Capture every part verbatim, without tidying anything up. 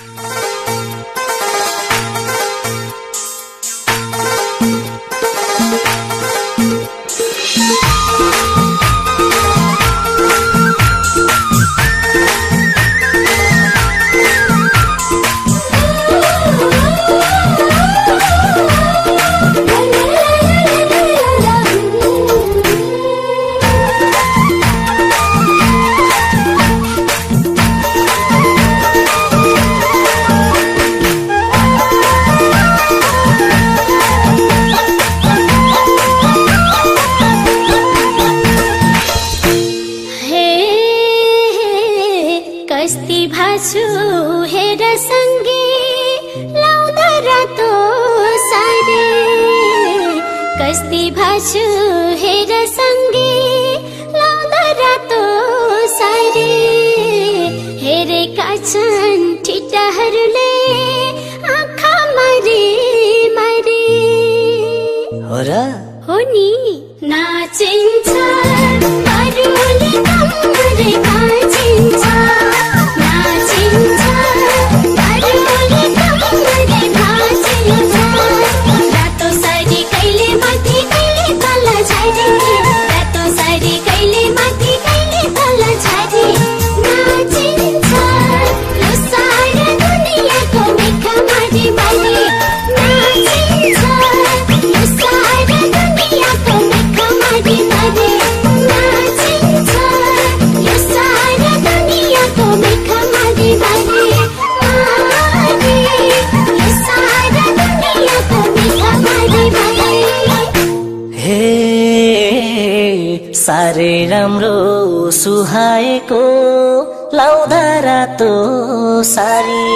सारे राम्रो सुहाएको लाउँदा रातो सारी,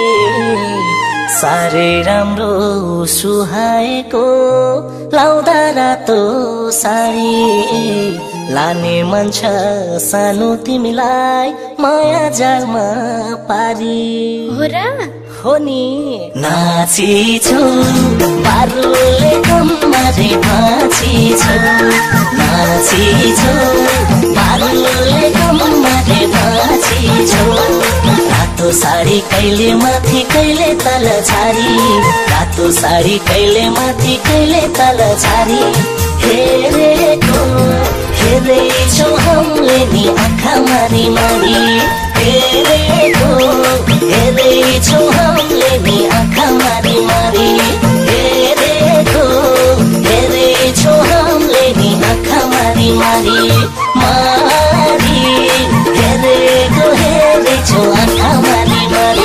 सारे राम्रो सुहाएको लाउँदा रातो सारी, लाने मन छ सानो तिमीलाई माया जालमा पारी। हो र हो नि नाची छु बारुले कम्मरे नाची छु, नाची छु बारुले कम्मरे नाची छु। रातो साडी कहिले माथि कहिले तल छारी, रातो साडी कहिले माथि कहिले तल छारी। हेरेको हेर्दैछौ हामीले नि आँखा मारी मारी, हेरेको हेर्दैछौ हामीले नि आँखा मारी मारी, हेरेको हेर्दैछौ हामीले नि आँखा मारी मारी मारी, हेरेको हेर्दैछौ आँखा मारी मारी।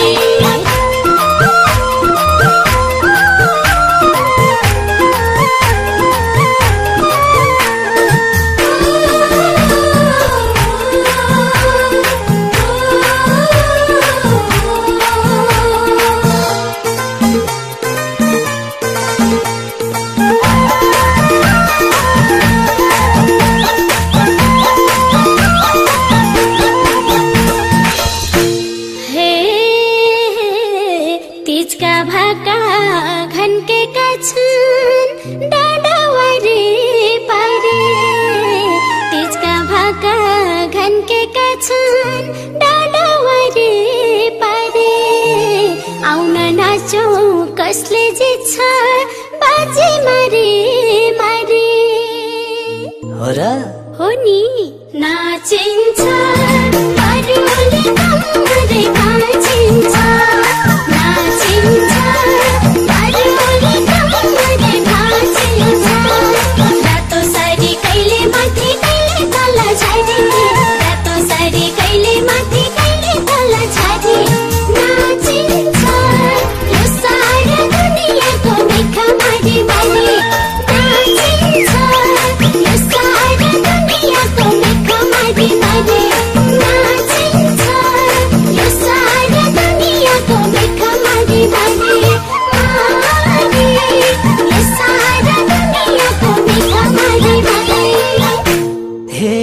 कसले जित्छ बाजी मारे मारे। हो र हो नि नाचिन्छ बारुले कम्मरे नाचिन्छ, नाचिन्छ बारुले कम्मरे नाचिन्छ। रातो साडी कहिले माथि कहिले तल छाडी, रातो साडी कहिले माथि कहिले तल छाडी। नाचिन्छ यो सारा दुनियाँको मेखा मारी मारी, नाचिन्छ यो सारा दुनियाँको मेखा मारी मारी, नाचिन्छ यो सारा दुनियाँको मेखा मारी मारी मारी, यो सारा दुनियाँको मेखा मारी मारी। हे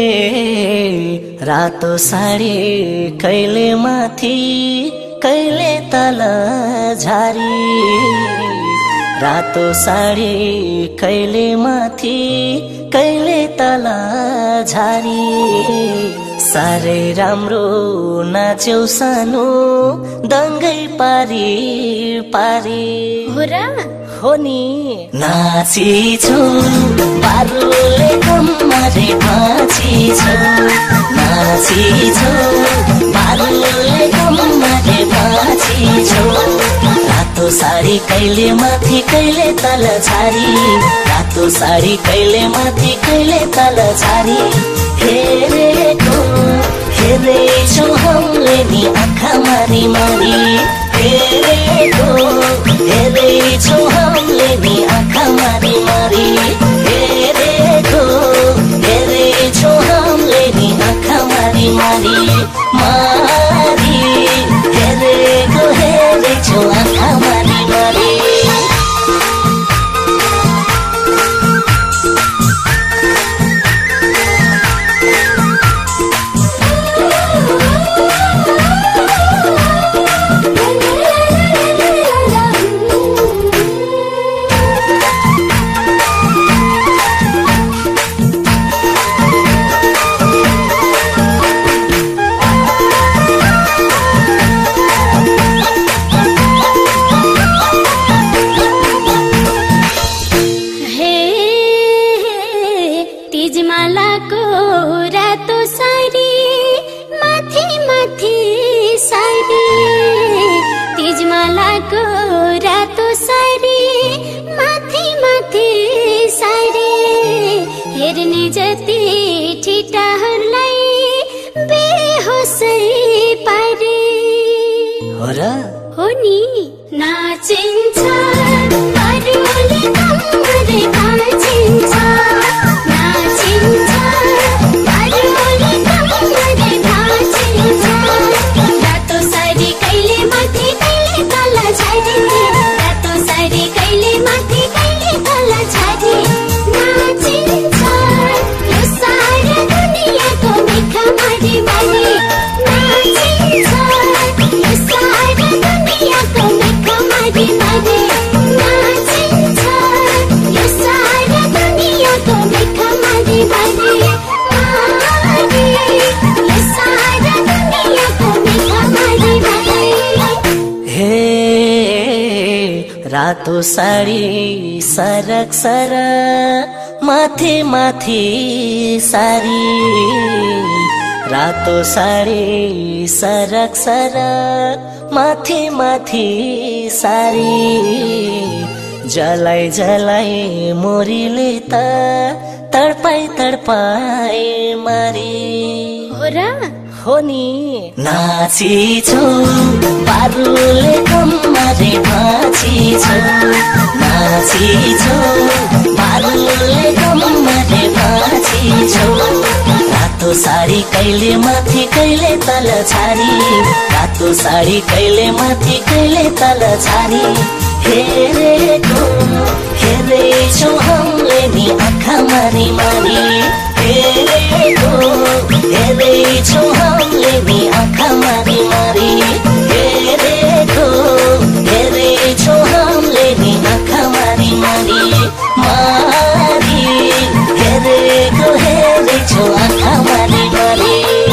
रातो साडी कहिले माथि कहिले तल झारी, रातो साडी कहिले माथि कहिले तल झारी। साह्रै राम्रो नाच्यौ सानो दङ्गै पारी पारी हो र हो नि नाचिछु बारुले कम्मरे भाँचिछु नाचिछु बारुले कम्मरे भाँचिछु रातो साडी कहिले माथि कहिले तल छारी रातो साडी कहिले माथि कहिले तल छारी हेरेको हेरेछौ हामीले नि आँखा मारी मारी हेरेको हेरेछौ हामीले नि आँखा मारी मारी हेरेको हेरेछौ हामीले नि आँखा मारी मारी मारी हेरेको हेरेछौ आँखा मारी मारी तिजमालाको रातो साडी माथि माथि साडी तिजमालाको रातो साडी माथि माथि साडी हेर्ने जति ठिटाहरूलाई बेहोसै पारे हो र हो नि नाचिन्छ अरूले कम्मरे भाँचिन्छ नाचिन्छ अरूले कम्मरे भाँचिन्छ रातो साडी कहिले माथि कहिले तल छाडी रातो साडी कहिले माथि कहिले तल छाडी नाचिन्छ यो सारा दुनियाँको मेखा मारी मारी नाचिन्छ यो सारा दुनियाँको मेखा मारी मारी नाचिन्छ यो सारा दुनियाँको मेखा मारी मारी मारी यो सारा दुनियाँको मेखा मारी मारी हे रातो साडी सरक सरक माथि माथि सारी रातो साडी सरक सरक माथि माथि सारी जलाई जलाई मोरीले त तडपाई तडपाई मारी हो र हो नि नाचिछु बारुले कम्मरे भाँचिछु नाचिछु बारुले कम्मरे भाँचिछु रातो साडी कहिले माथि कहिले तल छारी रातो साडी कहिले माथि कहिले तल छारी हेरेको हेरेछौ हामीले नि आँखा मारी मारी हेरेको हेरेछौ हामीले नि आँखा मारी मारी हेरेको हेरेछौ हामीले नि आँखा मारी मारी मारी हेरेको हेरेछौ आँखा मारी मारी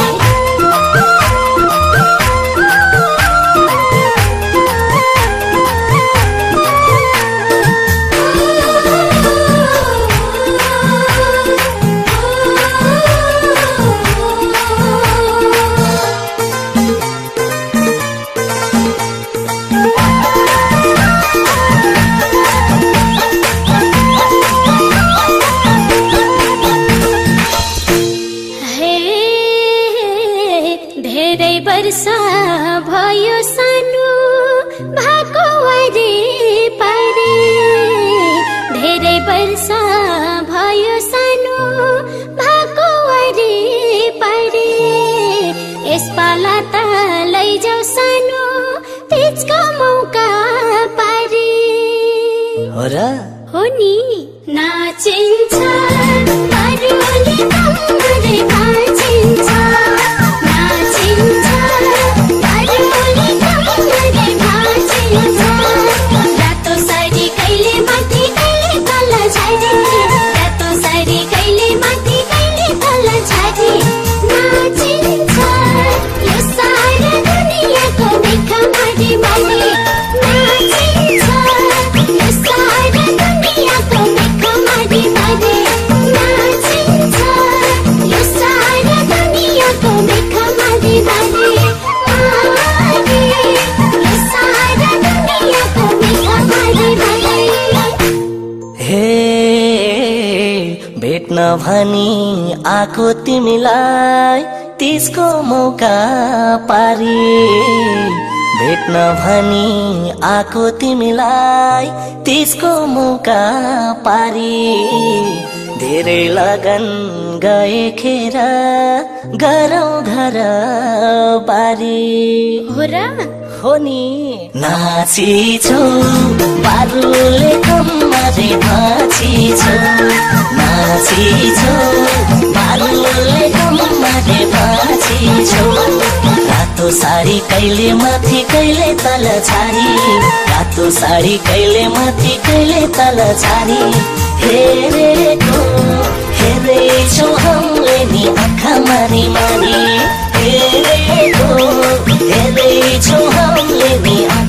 वर्षा भयो सानो भएको वरे पारे धेरै वर्षा भयो सानो भएको वरे पारे यसपाला त लैजाऊ सानो तिजको मौका पारे हो र हो नि नाचिन्छ अरूले कम्मरे भाँचिन्छ नाचिन्छ अरूले कम्मरे भाँचिन्छ रातो साडी कहिले माथि कहिले तल छाडी रातो साडी कहिले माथि कहिले तल छाडी नाचिन्छ भेट्न भनी आको तिमीलाई त्यसको मौका पारी भेट्न भनी आको तिमीलाई त्यसको मौका पारी धेरै लगन गए खेर गरौँ घर बारी हो र हो नि नाची छौ बारुले कम्मरे भाँची छौ नाची छौ बारुले कम्मरे भाँची छौ रातो साडी कहिले माथि कहिले तल छाडी रातो साडी कहिले माथि कहिले तल छाडी हेरेको हेर्दैछौ हामीले नि आँखा मारी मारी हेरेको हेर्दैछौ हामीले नि